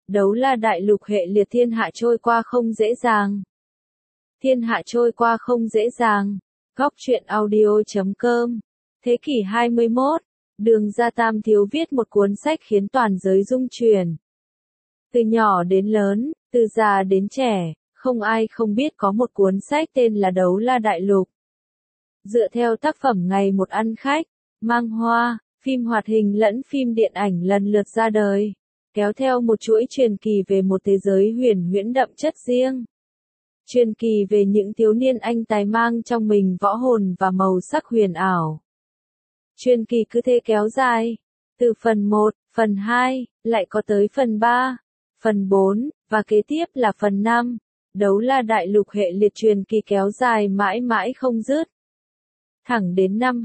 Đấu La Đại Lục hệ liệt thiên hạ trôi qua không dễ dàng. Thiên hạ trôi qua không dễ dàng. Góc truyện audio.com. Thế kỷ 21, Đường Gia Tam Thiếu viết một cuốn sách khiến toàn giới rung chuyển. Từ nhỏ đến lớn, từ già đến trẻ, không ai không biết có một cuốn sách tên là Đấu La Đại Lục. Dựa theo tác phẩm Ngày một ăn khách, mang hoa, phim hoạt hình lẫn phim điện ảnh lần lượt ra đời, kéo theo một chuỗi truyền kỳ về một thế giới huyền huyễn đậm chất riêng. Truyền kỳ về những thiếu niên anh tài mang trong mình võ hồn và màu sắc huyền ảo. Truyền kỳ cứ thế kéo dài, từ phần 1, phần 2, lại có tới phần 3, phần 4, và kế tiếp là phần 5. Đấu La Đại Lục hệ liệt truyền kỳ kéo dài mãi mãi không dứt. Thẳng đến năm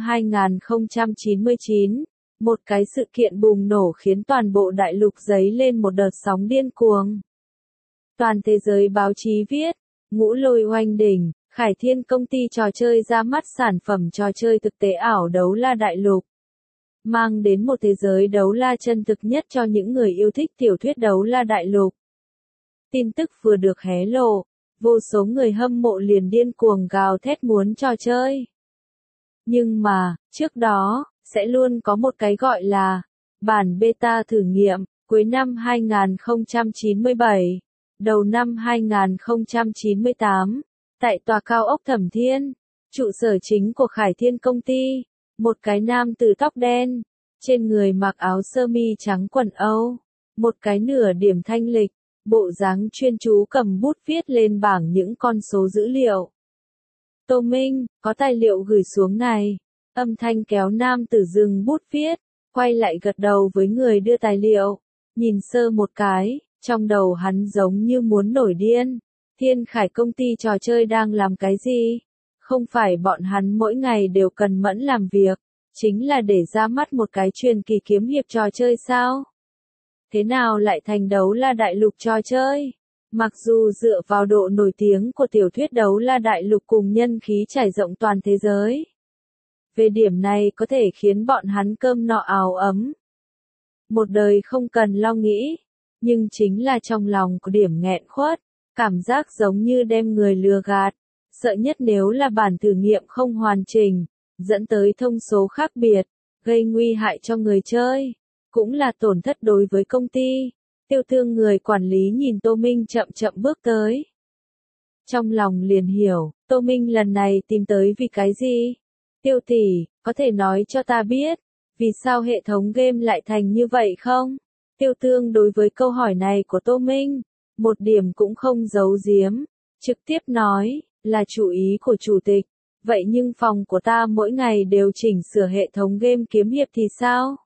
2099, một cái sự kiện bùng nổ khiến toàn bộ đại lục dấy lên một đợt sóng điên cuồng. Toàn thế giới báo chí viết, ngũ lôi oanh đỉnh, Khải Thiên công ty trò chơi ra mắt sản phẩm trò chơi thực tế ảo Đấu La Đại Lục. Mang đến một thế giới đấu la chân thực nhất cho những người yêu thích tiểu thuyết Đấu La Đại Lục. Tin tức vừa được hé lộ, vô số người hâm mộ liền điên cuồng gào thét muốn trò chơi. Nhưng mà, trước đó, sẽ luôn có một cái gọi là bản beta thử nghiệm, cuối năm 2097, đầu năm 2098, tại tòa cao ốc Thẩm Thiên, trụ sở chính của Khải Thiên công ty, một cái nam tử tóc đen, trên người mặc áo sơ mi trắng quần Âu, một cái nửa điểm thanh lịch, bộ dáng chuyên chú cầm bút viết lên bảng những con số dữ liệu. Tô Minh, có tài liệu gửi xuống này. Âm thanh kéo nam tử dừng bút viết, quay lại gật đầu với người đưa tài liệu. Nhìn sơ một cái, trong đầu hắn giống như muốn nổi điên. Thiên Khải công ty trò chơi đang làm cái gì? Không phải bọn hắn mỗi ngày đều cần mẫn làm việc, chính là để ra mắt một cái truyền kỳ kiếm hiệp trò chơi sao? Thế nào lại thành Đấu La Đại Lục trò chơi? Mặc dù dựa vào độ nổi tiếng của tiểu thuyết Đấu La Đại Lục cùng nhân khí trải rộng toàn thế giới, về điểm này có thể khiến bọn hắn cơm no áo ấm. Một đời không cần lo nghĩ, nhưng chính là trong lòng có điểm nghẹn khuất, cảm giác giống như đem người lừa gạt. Sợ nhất nếu là bản thử nghiệm không hoàn chỉnh, dẫn tới thông số khác biệt, gây nguy hại cho người chơi, cũng là tổn thất đối với công ty. Tiêu Thương người quản lý nhìn Tô Minh chậm chậm bước tới. Trong lòng liền hiểu, Tô Minh lần này tìm tới vì cái gì? Tiêu tỷ, có thể nói cho ta biết, vì sao hệ thống game lại thành như vậy không? Tiêu Thương đối với câu hỏi này của Tô Minh, một điểm cũng không giấu giếm, trực tiếp nói, là chủ ý của chủ tịch. Vậy nhưng phòng của ta mỗi ngày đều chỉnh sửa hệ thống game kiếm hiệp thì sao?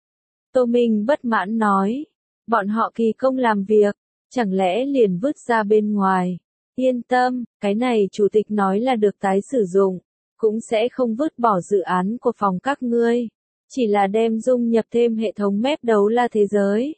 Tô Minh bất mãn nói, bọn họ kỳ công làm việc, chẳng lẽ liền vứt ra bên ngoài? Yên tâm, cái này chủ tịch nói là được tái sử dụng, cũng sẽ không vứt bỏ dự án của phòng các ngươi, chỉ là đem dung nhập thêm hệ thống map Đấu La thế giới.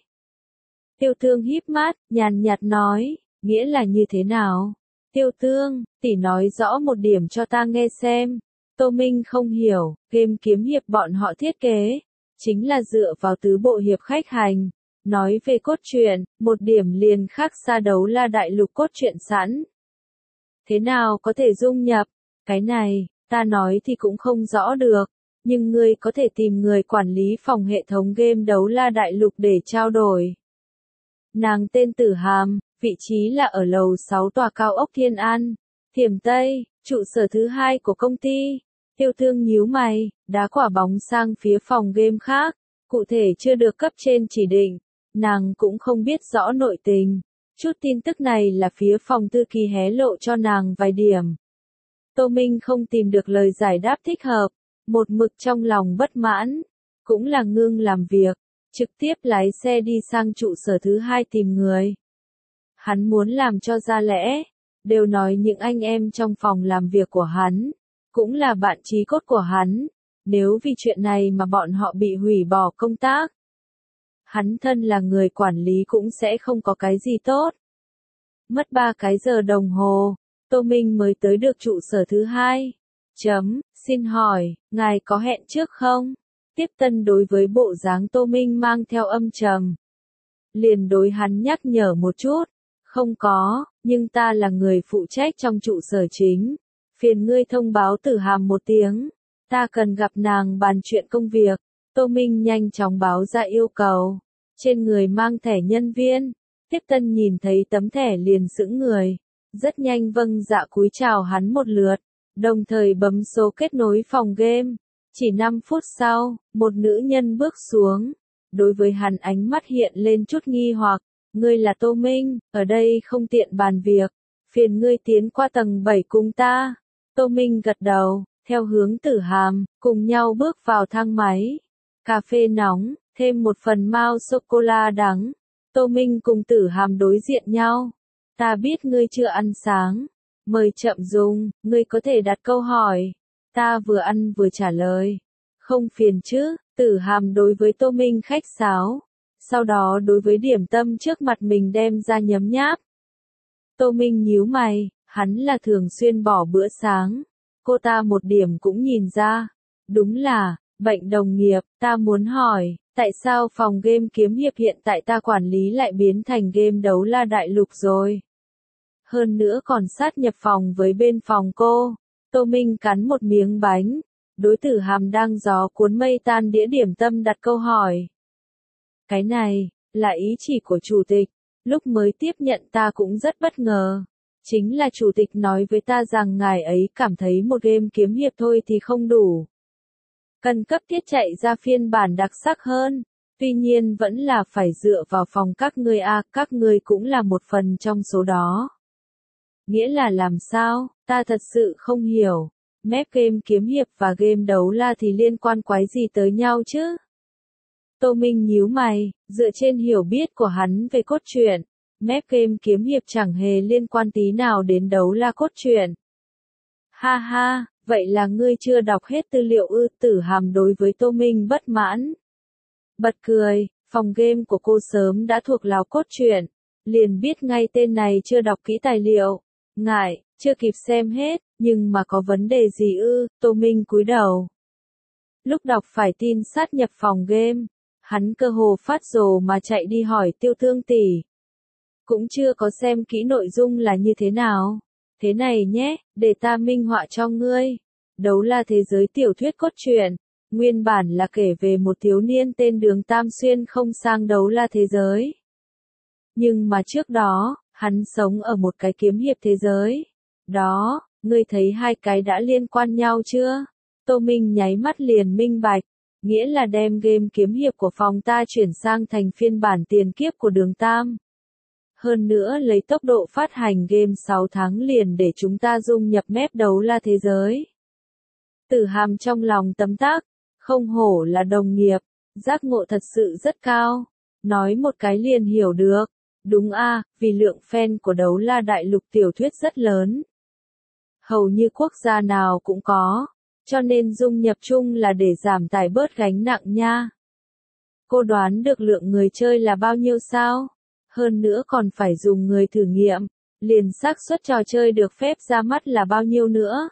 Tiêu Thương híp mắt, nhàn nhạt nói, nghĩa là như thế nào? Tiêu Thương, tỷ nói rõ một điểm cho ta nghe xem. Tô Minh không hiểu, game kiếm hiệp bọn họ thiết kế, chính là dựa vào tứ bộ hiệp khách hành. Nói về cốt truyện, một điểm liền khác xa Đấu La Đại Lục cốt truyện sẵn. Thế nào có thể dung nhập? Cái này, ta nói thì cũng không rõ được, nhưng ngươi có thể tìm người quản lý phòng hệ thống game Đấu La Đại Lục để trao đổi. Nàng tên Tử Hàm, vị trí là ở lầu 6 tòa cao ốc Thiên An, Thiểm Tây, trụ sở thứ 2 của công ty. Tiêu Thương nhíu mày, đá quả bóng sang phía phòng game khác, cụ thể chưa được cấp trên chỉ định, nàng cũng không biết rõ nội tình. Chút tin tức này là phía phòng thư ký hé lộ cho nàng vài điểm. Tô Minh không tìm được lời giải đáp thích hợp, một mực trong lòng bất mãn, cũng là ngưng làm việc, trực tiếp lái xe đi sang trụ sở thứ 2 tìm người. Hắn muốn làm cho ra lẽ, đều nói những anh em trong phòng làm việc của hắn, cũng là bạn chí cốt của hắn, nếu vì chuyện này mà bọn họ bị hủy bỏ công tác, hắn thân là người quản lý cũng sẽ không có cái gì tốt. Mất 3 cái giờ đồng hồ, Tô Minh mới tới được trụ sở thứ 2. Xin hỏi, ngài có hẹn trước không? Tiếp tân đối với bộ dáng Tô Minh mang theo âm trầm. liền đối hắn nhắc nhở một chút. Không có, nhưng ta là người phụ trách trong trụ sở chính. Phiền ngươi thông báo Tử Hàm một tiếng. Ta cần gặp nàng bàn chuyện công việc. Tô Minh nhanh chóng báo ra yêu cầu. Trên người mang thẻ nhân viên. Tiếp tân nhìn thấy tấm thẻ liền sững người. Rất nhanh vâng dạ cúi chào hắn một lượt. Đồng thời bấm số kết nối phòng game. Chỉ 5 phút sau, một nữ nhân bước xuống. Đối với hắn ánh mắt hiện lên chút nghi hoặc. Ngươi là Tô Minh, ở đây không tiện bàn việc. Phiền ngươi tiến qua tầng 7 cùng ta. Tô Minh gật đầu, theo hướng Tử Hàm, cùng nhau bước vào thang máy. Cà phê nóng, thêm một phần mao sô-cô-la đắng. Tô Minh cùng Tử Hàm đối diện nhau. Ta biết ngươi chưa ăn sáng. Mời chậm dùng, ngươi có thể đặt câu hỏi. Ta vừa ăn vừa trả lời. Không phiền chứ, Tử Hàm đối với Tô Minh khách sáo. Sau đó đối với điểm tâm trước mặt mình đem ra nhấm nháp. Tô Minh nhíu mày, hắn là thường xuyên bỏ bữa sáng. Cô ta một điểm cũng nhìn ra. Đúng là, bệnh đồng nghiệp, ta muốn hỏi, tại sao phòng game kiếm hiệp hiện tại ta quản lý lại biến thành game đấu la đại lục rồi? Hơn nữa còn sát nhập phòng với bên phòng cô. Tô Minh cắn một miếng bánh. Đối Tử Hàm đang gió cuốn mây tan đĩa điểm tâm đặt câu hỏi. Cái này, là ý chỉ của chủ tịch. Lúc mới tiếp nhận ta cũng rất bất ngờ. Chính là chủ tịch nói với ta rằng ngài ấy cảm thấy một game kiếm hiệp thôi thì không đủ. Cần cấp thiết chạy ra phiên bản đặc sắc hơn. Tuy nhiên vẫn là phải dựa vào phòng các ngươi các ngươi cũng là một phần trong số đó. Nghĩa là làm sao, ta thật sự không hiểu. Mép game kiếm hiệp và game đấu la thì liên quan quái gì tới nhau chứ? Tô Minh nhíu mày, dựa trên hiểu biết của hắn về cốt truyện. Mép game kiếm hiệp chẳng hề liên quan tí nào đến đấu la cốt truyện. Ha ha, vậy là ngươi chưa đọc hết tư liệu ư? Tử Hàm đối với Tô Minh bất mãn. Bật cười, phòng game của cô sớm đã thuộc lào cốt truyện. Liền biết ngay tên này chưa đọc kỹ tài liệu. Ngại, chưa kịp xem hết, nhưng mà có vấn đề gì ư? Tô Minh cúi đầu. Lúc đọc phải tin sát nhập phòng game, hắn cơ hồ phát rồ mà chạy đi hỏi Tiêu Thương tỷ. Cũng chưa có xem kỹ nội dung là như thế nào. Thế này nhé, để ta minh họa cho ngươi. Đấu la thế giới tiểu thuyết cốt truyện. Nguyên bản là kể về một thiếu niên tên Đường Tam Xuyên không sang đấu la thế giới. Nhưng mà trước đó, hắn sống ở một cái kiếm hiệp thế giới. Đó, ngươi thấy hai cái đã liên quan nhau chưa? Tô Minh nháy mắt liền minh bạch. Nghĩa là đem game kiếm hiệp của phòng ta chuyển sang thành phiên bản tiền kiếp của Đường Tam. Hơn nữa lấy tốc độ phát hành game 6 tháng liền để chúng ta dung nhập mép đấu la thế giới. Tử Hàm trong lòng tấm tắc, không hổ là đồng nghiệp, giác ngộ thật sự rất cao. Nói một cái liền hiểu được. Đúng vì lượng fan của đấu la đại lục tiểu thuyết rất lớn. Hầu như quốc gia nào cũng có, cho nên dung nhập chung là để giảm tải bớt gánh nặng nha. Cô đoán được lượng người chơi là bao nhiêu sao? Hơn nữa còn phải dùng người thử nghiệm, liền xác suất trò chơi được phép ra mắt là bao nhiêu nữa?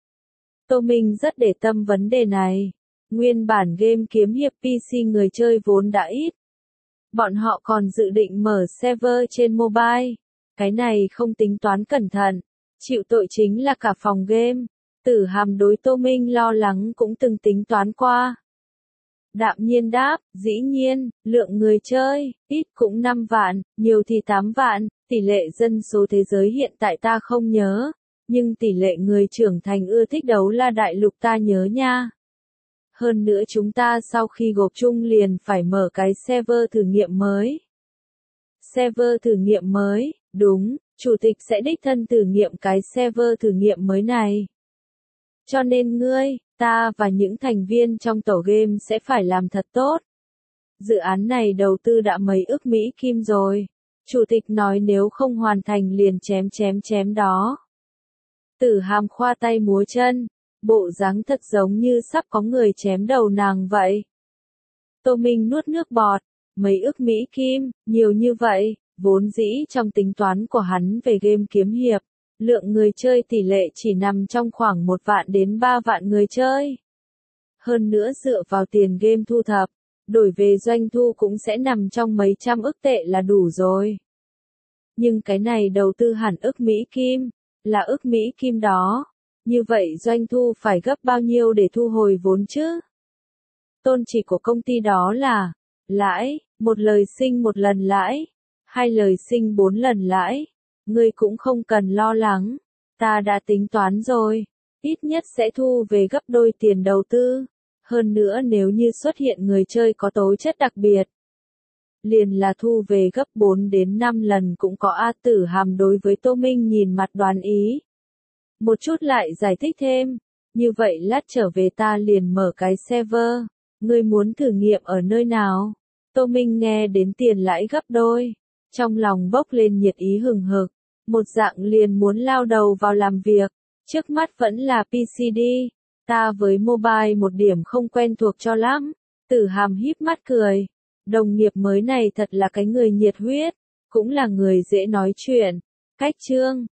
Tô Minh rất để tâm vấn đề này. Nguyên bản game kiếm hiệp PC người chơi vốn đã ít. Bọn họ còn dự định mở server trên mobile. Cái này không tính toán cẩn thận. Chịu tội chính là cả phòng game. Tử Hàm đối Tô Minh lo lắng cũng từng tính toán qua. Đạm nhiên đáp, dĩ nhiên, lượng người chơi, ít cũng 5 vạn, nhiều thì 8 vạn, tỷ lệ dân số thế giới hiện tại ta không nhớ. Nhưng tỷ lệ người trưởng thành ưa thích đấu la đại lục ta nhớ nha. Hơn nữa chúng ta sau khi gộp chung liền phải mở cái server thử nghiệm mới. Server thử nghiệm mới, đúng, chủ tịch sẽ đích thân thử nghiệm cái server thử nghiệm mới này. Cho nên ngươi, ta và những thành viên trong tổ game sẽ phải làm thật tốt. Dự án này đầu tư đã mấy ức Mỹ Kim rồi. Chủ tịch nói nếu không hoàn thành liền chém đó. Tử Hàm khoa tay múa chân. Bộ dáng thật giống như sắp có người chém đầu nàng vậy. Tô Minh nuốt nước bọt. Mấy ức Mỹ Kim, nhiều như vậy, vốn dĩ trong tính toán của hắn về game kiếm hiệp. Lượng người chơi tỷ lệ chỉ nằm trong khoảng 1 vạn đến 3 vạn người chơi. Hơn nữa dựa vào tiền game thu thập, đổi về doanh thu cũng sẽ nằm trong mấy trăm ức tệ là đủ rồi. Nhưng cái này đầu tư hẳn ức Mỹ Kim, là ức Mỹ Kim đó. Như vậy doanh thu phải gấp bao nhiêu để thu hồi vốn chứ? Tôn chỉ của công ty đó là lãi, một lời sinh một lần lãi, hai lời sinh 4 lần lãi. Ngươi cũng không cần lo lắng, ta đã tính toán rồi, ít nhất sẽ thu về gấp đôi tiền đầu tư. Hơn nữa nếu như xuất hiện người chơi có tố chất đặc biệt, liền là thu về gấp 4 đến 5 lần cũng có. A Tử Hàm đối với Tô Minh nhìn mặt đoán ý. Một chút lại giải thích thêm, như vậy lát trở về ta liền mở cái server, ngươi muốn thử nghiệm ở nơi nào? Tô Minh nghe đến tiền lãi gấp đôi, trong lòng bốc lên nhiệt ý hừng hực, một dạng liền muốn lao đầu vào làm việc, trước mắt vẫn là PCD, ta với mobile một điểm không quen thuộc cho lắm. Tử Hàm híp mắt cười, đồng nghiệp mới này thật là cái người nhiệt huyết, cũng là người dễ nói chuyện. Cách chương